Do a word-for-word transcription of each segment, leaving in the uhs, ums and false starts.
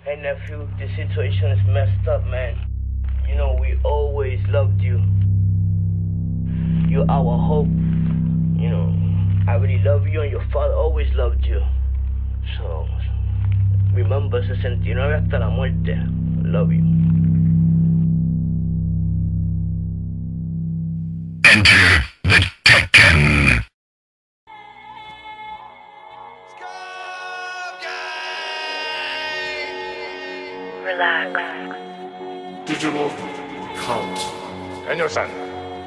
Hey nephew, the situation is messed up, man. You know, we always loved you. You're our hope. You know, I really love you and your father always loved you. So, remember, sesenta y nueve hasta la muerte. Love you. Enter the Tekken. Relax. Digital count. And your son.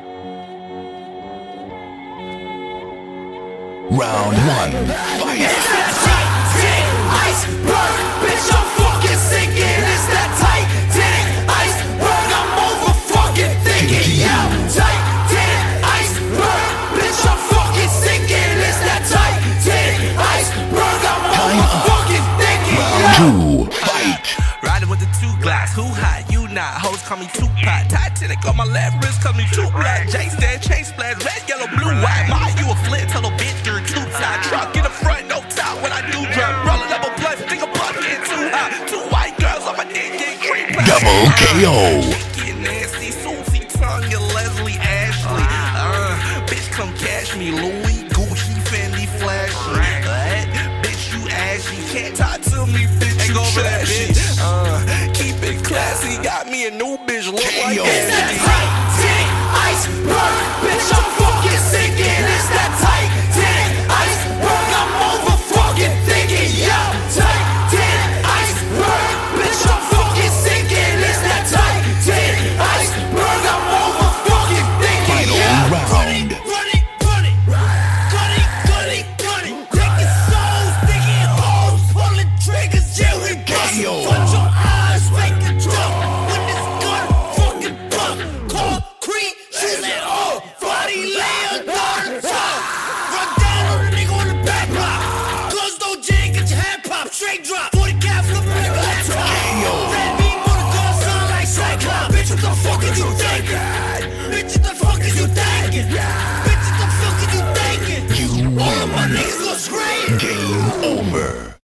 Round one. Fight. It's that Titanic iceberg, bitch. I'm fucking sinking. It's that Titanic iceberg. I'm over fucking thinking. Yo, Titanic iceberg, bitch. I'm fucking sinking. It's that Titanic iceberg. I'm over fucking thinking. Round two. Fight. Riding with the two glass, who hot, you not. Hoes call me Tupac. Titanic on my left wrist, call me two black. J stand, chain splash, red, yellow, blue, white. My, you a flint, tell a bitch you're too tight. Truck in the front, no top when I do drop. Rolling up a blunt, think a bucket too hot. Two white girls on my dick, get creep. Double K O. Get nasty, Susie, Tanya, Leslie, Ashley. Uh, bitch, come catch me, Louis, Gucci, Fendi, flashy. What? Bitch, you ashy, can't talk to me, bitch. You go over that bitch. Uh, keep it classy, got me a new bitch, look like K O. It's that that. Titanic iceberg, bitch. I'm fucking sinking. It's that Titanic iceberg. I'm over fucking thinking. Yo, Titanic iceberg, bitch. I'm fucking sinking. It's that Titanic iceberg. I'm over fucking thinking. Final Yo, round. run it, run it, run it, run it, run it, run it. Taking souls, digging holes, pulling triggers, yeah, we K O. bustin'. Put your eyes, make a jump when this gun fucking bump. Concrete, shoot it all. Body laying down the top. Run down on a nigga on the back block. Close no jig, get your head pop, straight drop. forty cal flip a nigga laptop. Red beam on the gun, sound like Cyclops. Bitch, what the fuck is you thinking? Bitch, what the fuck is you thinking? Bitch, what the fuck is you thinking? You All of my win. niggas gon' scream. Game over.